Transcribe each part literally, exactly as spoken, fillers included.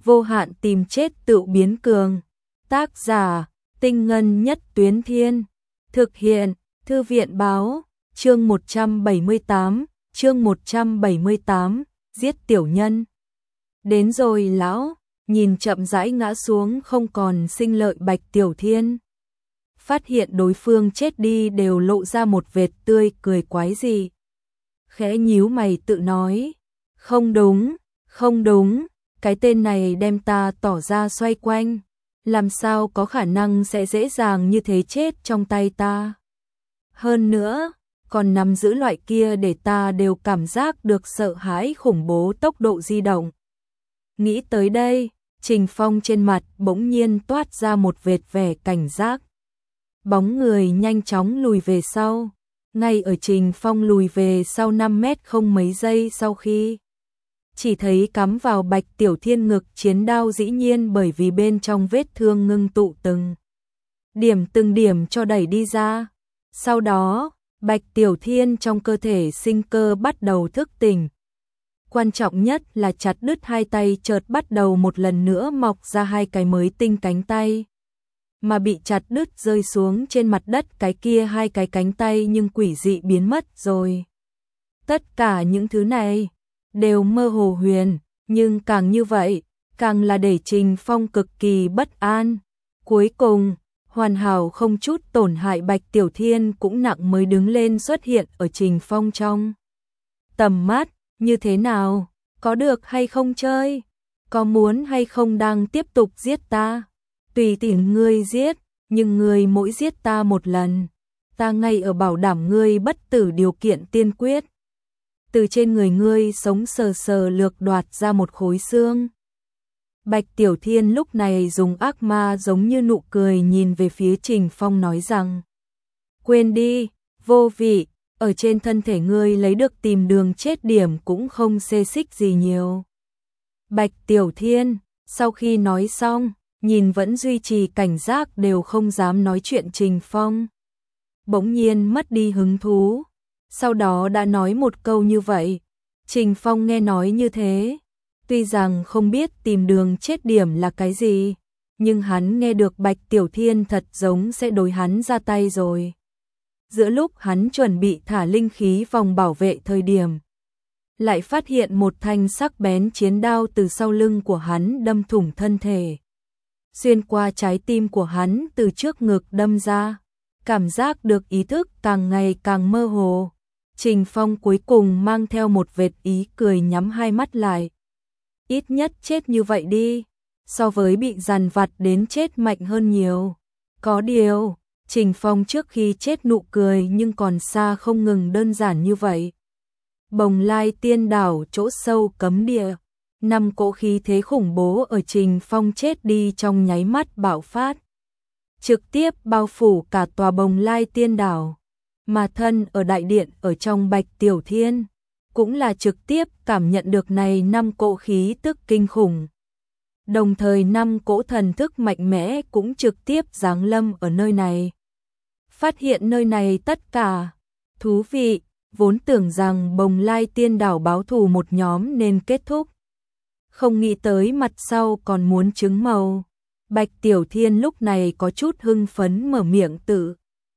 vô hạn tìm chết tự biến cường. Tác giả, Tinh Ngân Nhất Tuyến Thiên. Thực hiện, Thư viện Báo. Chương một trăm bảy mươi tám, chương một trăm bảy mươi tám, giết tiểu nhân. Đến rồi lão, nhìn chậm rãi ngã xuống không còn sinh lợi Bạch Tiểu Thiên. Phát hiện đối phương chết đi đều lộ ra một vệt tươi cười quái dị. Khẽ nhíu mày tự nói, không đúng, không đúng, cái tên này đem ta tỏ ra xoay quanh, làm sao có khả năng sẽ dễ dàng như thế chết trong tay ta. Hơn nữa, còn nắm giữ loại kia để ta đều cảm giác được sợ hãi khủng bố tốc độ di động. Nghĩ tới đây, Trình Phong trên mặt bỗng nhiên toát ra một vệt vẻ cảnh giác. Bóng người nhanh chóng lùi về sau, ngay ở Trình Phong lùi về sau năm mét không mấy giây sau khi chỉ thấy cắm vào Bạch Tiểu Thiên ngực chiến đao dĩ nhiên bởi vì bên trong vết thương ngưng tụ từng điểm từng điểm cho đẩy đi ra. Sau đó, Bạch Tiểu Thiên trong cơ thể sinh cơ bắt đầu thức tỉnh. Quan trọng nhất là chặt đứt hai tay chợt bắt đầu một lần nữa mọc ra hai cái mới tinh cánh tay. Mà bị chặt đứt rơi xuống trên mặt đất cái kia hai cái cánh tay nhưng quỷ dị biến mất rồi. Tất cả những thứ này đều mơ hồ huyền, nhưng càng như vậy, càng là để Trình Phong cực kỳ bất an. Cuối cùng, hoàn hảo không chút tổn hại Bạch Tiểu Thiên cũng nặng mới đứng lên xuất hiện ở Trình Phong trong tầm mắt. Như thế nào? Có được hay không chơi? Có muốn hay không đang tiếp tục giết ta? Tùy tiện ngươi giết, nhưng ngươi mỗi giết ta một lần, ta ngay ở bảo đảm ngươi bất tử điều kiện tiên quyết. Từ trên người ngươi sống sờ sờ lược đoạt ra một khối xương. Bạch Tiểu Thiên lúc này dùng ác ma giống như nụ cười nhìn về phía Trình Phong nói rằng: quên đi, vô vị, ở trên thân thể ngươi lấy được tìm đường chết điểm cũng không xê xích gì nhiều. Bạch Tiểu Thiên, sau khi nói xong, nhìn vẫn duy trì cảnh giác đều không dám nói chuyện Trình Phong. Bỗng nhiên mất đi hứng thú, sau đó đã nói một câu như vậy. Trình Phong nghe nói như thế, tuy rằng không biết tìm đường chết điểm là cái gì, nhưng hắn nghe được Bạch Tiểu Thiên thật giống sẽ đối hắn ra tay rồi. Giữa lúc hắn chuẩn bị thả linh khí vòng bảo vệ thời điểm, lại phát hiện một thanh sắc bén chiến đao từ sau lưng của hắn đâm thủng thân thể, xuyên qua trái tim của hắn từ trước ngực đâm ra. Cảm giác được ý thức càng ngày càng mơ hồ, Trình Phong cuối cùng mang theo một vệt ý cười nhắm hai mắt lại. Ít nhất chết như vậy đi, so với bị dằn vặt đến chết mạnh hơn nhiều. Có điều, Trình Phong trước khi chết nụ cười nhưng còn xa không ngừng đơn giản như vậy. Bồng Lai Tiên Đảo chỗ sâu cấm địa, năm cỗ khí thế khủng bố ở Trình Phong chết đi trong nháy mắt bạo phát, trực tiếp bao phủ cả tòa Bồng Lai Tiên Đảo. Mà thân ở đại điện ở trong Bạch Tiểu Thiên cũng là trực tiếp cảm nhận được này năm cỗ khí tức kinh khủng. Đồng thời năm cỗ thần thức mạnh mẽ cũng trực tiếp giáng lâm ở nơi này. Phát hiện nơi này tất cả thú vị, vốn tưởng rằng Bồng Lai Tiên Đảo báo thù một nhóm nên kết thúc, không nghĩ tới mặt sau còn muốn trứng màu. Bạch Tiểu Thiên lúc này có chút hưng phấn mở miệng tự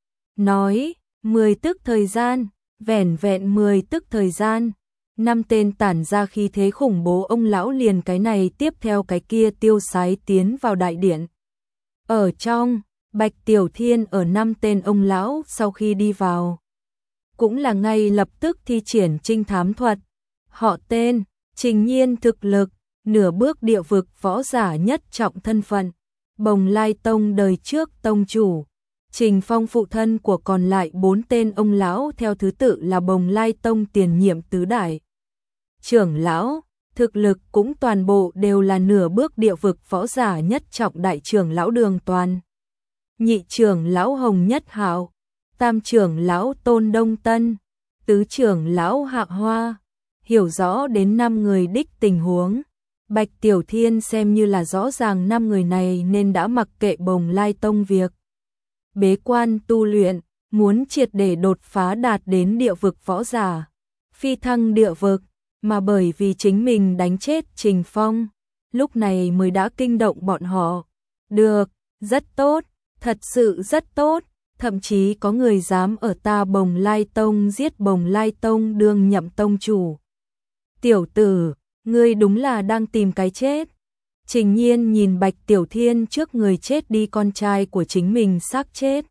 nói, mười tức thời gian, vẻn vẹn mười tức thời gian, năm tên tản ra khí thế khủng bố ông lão liền cái này tiếp theo cái kia tiêu sái tiến vào đại điện. Ở trong, Bạch Tiểu Thiên ở năm tên ông lão sau khi đi vào, cũng là ngay lập tức thi triển trinh thám thuật. Họ tên, Trình Nhiên thực lực, nửa bước địa vực võ giả nhất trọng thân phận, Bồng Lai Tông đời trước tông chủ. Trình Phong phụ thân của còn lại bốn tên ông lão theo thứ tự là Bồng Lai Tông tiền nhiệm tứ đại trưởng lão, thực lực cũng toàn bộ đều là nửa bước địa vực võ giả nhất trọng đại trưởng lão Đường Toàn, nhị trưởng lão Hồng Nhất Hạo, tam trưởng lão Tôn Đông Tân, tứ trưởng lão Hạ Hoa. Hiểu rõ đến năm người đích tình huống, Bạch Tiểu Thiên xem như là rõ ràng năm người này nên đã mặc kệ Bồng Lai Tông việc bế quan tu luyện, muốn triệt để đột phá đạt đến địa vực võ giả, phi thăng địa vực, mà bởi vì chính mình đánh chết Trình Phong, lúc này mới đã kinh động bọn họ. Được, rất tốt, thật sự rất tốt, thậm chí có người dám ở ta Bồng Lai Tông giết Bồng Lai Tông đương nhậm tông chủ. Tiểu tử, ngươi đúng là đang tìm cái chết. Trình Nhiên nhìn Bạch Tiểu Thiên trước người chết đi con trai của chính mình xác chết.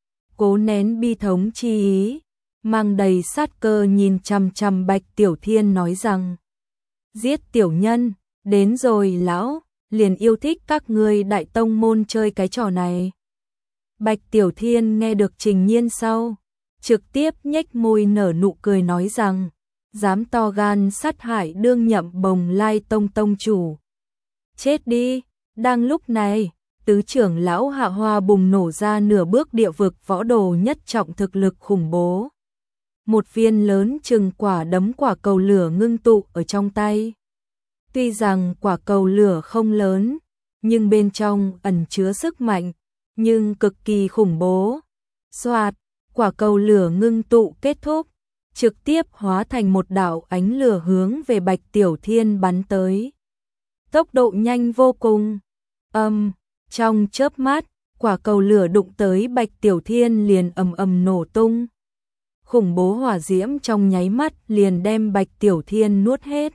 Cố nén bi thống chi ý, mang đầy sát cơ nhìn chằm chằm Bạch Tiểu Thiên nói rằng: giết tiểu nhân, đến rồi lão, liền yêu thích các ngươi đại tông môn chơi cái trò này. Bạch Tiểu Thiên nghe được Trình Nhiên sau, trực tiếp nhếch môi nở nụ cười nói rằng: dám to gan sát hại đương nhậm Bồng Lai Tông tông chủ. Chết đi, đang lúc này, tứ trưởng lão Hạ Hoa bùng nổ ra nửa bước địa vực võ đồ nhất trọng thực lực khủng bố. Một viên lớn chừng quả đấm quả cầu lửa ngưng tụ ở trong tay. Tuy rằng quả cầu lửa không lớn, nhưng bên trong ẩn chứa sức mạnh, nhưng cực kỳ khủng bố. Xoạt, quả cầu lửa ngưng tụ kết thúc, trực tiếp hóa thành một đạo ánh lửa hướng về Bạch Tiểu Thiên bắn tới. Tốc độ nhanh vô cùng. Âm, um, trong chớp mắt, quả cầu lửa đụng tới Bạch Tiểu Thiên liền ầm ầm nổ tung. Khủng bố hỏa diễm trong nháy mắt liền đem Bạch Tiểu Thiên nuốt hết.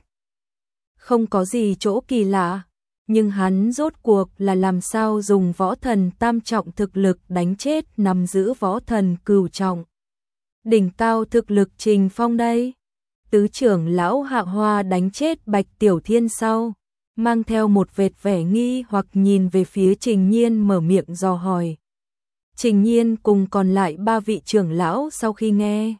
Không có gì chỗ kỳ lạ, nhưng hắn rốt cuộc là làm sao dùng võ thần tam trọng thực lực đánh chết nắm giữ võ thần cửu trọng. Đỉnh cao thực lực Trình Phong đây. Tứ trưởng lão Hạ Hoa đánh chết Bạch Tiểu Thiên sau, mang theo một vệt vẻ nghi hoặc nhìn về phía Trình Nhiên mở miệng dò hỏi. Trình Nhiên cùng còn lại ba vị trưởng lão sau khi nghe,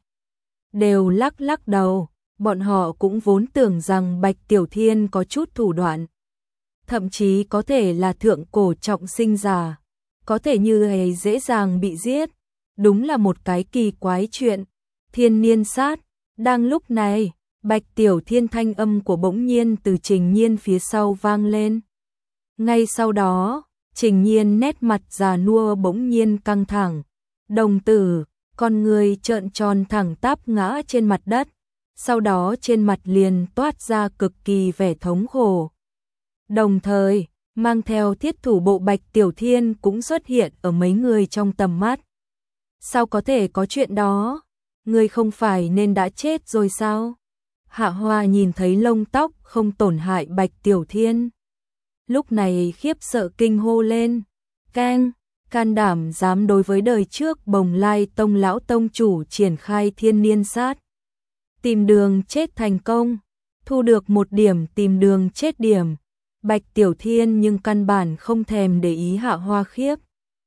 đều lắc lắc đầu, bọn họ cũng vốn tưởng rằng Bạch Tiểu Thiên có chút thủ đoạn. Thậm chí có thể là thượng cổ trọng sinh giả, có thể như ấy dễ dàng bị giết. Đúng là một cái kỳ quái chuyện. Thiên niên sát, đang lúc này, Bạch Tiểu Thiên thanh âm của bỗng nhiên từ Trình Nhiên phía sau vang lên. Ngay sau đó, Trình Nhiên nét mặt già nua bỗng nhiên căng thẳng. Đồng tử, con người trợn tròn thẳng tắp ngã trên mặt đất, sau đó trên mặt liền toát ra cực kỳ vẻ thống khổ. Đồng thời, mang theo thiết thủ bộ Bạch Tiểu Thiên cũng xuất hiện ở mấy người trong tầm mắt. Sao có thể có chuyện đó? Ngươi không phải nên đã chết rồi sao? Hạ Hoa nhìn thấy lông tóc không tổn hại Bạch Tiểu Thiên, lúc này khiếp sợ kinh hô lên. Keng, can đảm dám đối với đời trước Bồng Lai Tông lão tông chủ triển khai thiên niên sát. Tìm đường chết thành công, thu được một điểm tìm đường chết điểm. Bạch Tiểu Thiên nhưng căn bản không thèm để ý Hạ Hoa khiếp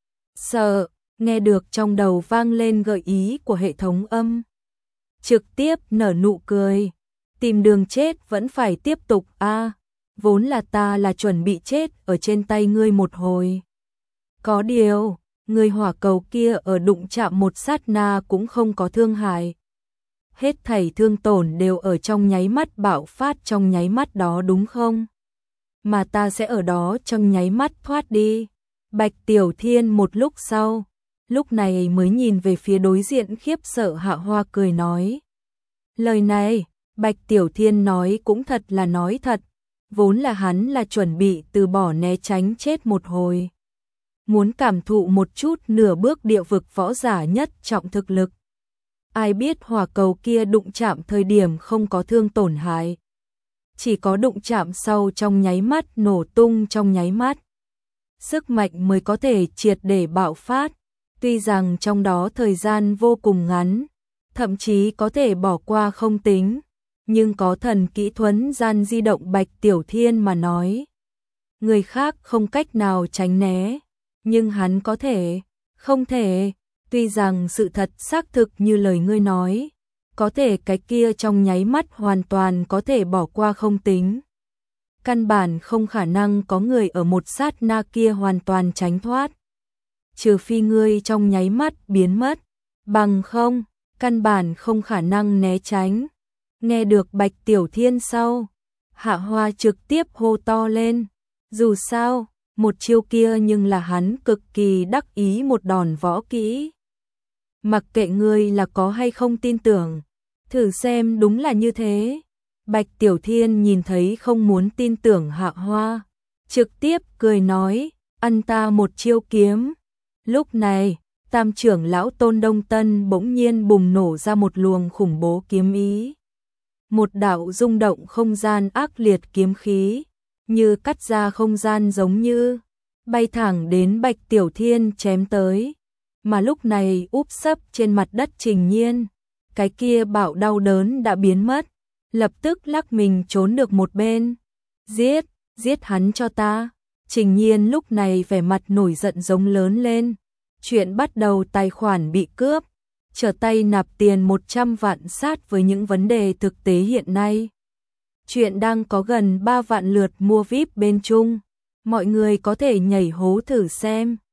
sợ, nghe được trong đầu vang lên gợi ý của hệ thống âm. Trực tiếp nở nụ cười. Tìm đường chết vẫn phải tiếp tục a à, vốn là ta là chuẩn bị chết ở trên tay ngươi một hồi. Có điều, người hỏa cầu kia ở đụng chạm một sát na cũng không có thương hại. Hết thảy thương tổn đều ở trong nháy mắt bạo phát trong nháy mắt đó đúng không? Mà ta sẽ ở đó trong nháy mắt thoát đi. Bạch Tiểu Thiên một lúc sau, lúc này mới nhìn về phía đối diện khiếp sợ Hạ Hoa cười nói. Lời này, Bạch Tiểu Thiên nói cũng thật là nói thật, vốn là hắn là chuẩn bị từ bỏ né tránh chết một hồi. Muốn cảm thụ một chút nửa bước địa vực võ giả nhất trọng thực lực. Ai biết hỏa cầu kia đụng chạm thời điểm không có thương tổn hại. Chỉ có đụng chạm sau trong nháy mắt nổ tung trong nháy mắt. Sức mạnh mới có thể triệt để bạo phát, tuy rằng trong đó thời gian vô cùng ngắn, thậm chí có thể bỏ qua không tính, nhưng có thần kỹ thuấn gian di động Bạch Tiểu Thiên mà nói. Người khác không cách nào tránh né, nhưng hắn có thể, không thể, tuy rằng sự thật xác thực như lời ngươi nói, có thể cái kia trong nháy mắt hoàn toàn có thể bỏ qua không tính. Căn bản không khả năng có người ở một sát na kia hoàn toàn tránh thoát. Trừ phi ngươi trong nháy mắt biến mất, bằng không, căn bản không khả năng né tránh. Nghe được Bạch Tiểu Thiên sau, Hạ Hoa trực tiếp hô to lên. Dù sao, một chiêu kia nhưng là hắn cực kỳ đắc ý một đòn võ kỹ. Mặc kệ ngươi là có hay không tin tưởng, thử xem đúng là như thế. Bạch Tiểu Thiên nhìn thấy không muốn tin tưởng Hạ Hoa, trực tiếp cười nói, ăn ta một chiêu kiếm. Lúc này, Tam trưởng lão Tôn Đông Tân bỗng nhiên bùng nổ ra một luồng khủng bố kiếm ý. Một đạo rung động không gian ác liệt kiếm khí, như cắt ra không gian giống như bay thẳng đến Bạch Tiểu Thiên chém tới. Mà lúc này úp sấp trên mặt đất Trình Nhiên, cái kia bạo đau đớn đã biến mất, lập tức lắc mình trốn được một bên. Giết, giết hắn cho ta. Trình Nhiên lúc này vẻ mặt nổi giận giống lớn lên. Chuyện bắt đầu tài khoản bị cướp, trở tay nạp tiền một trăm vạn sát với những vấn đề thực tế hiện nay. Chuyện đang có gần ba vạn lượt mua vi ai pi bên Trung. Mọi người có thể nhảy hố thử xem.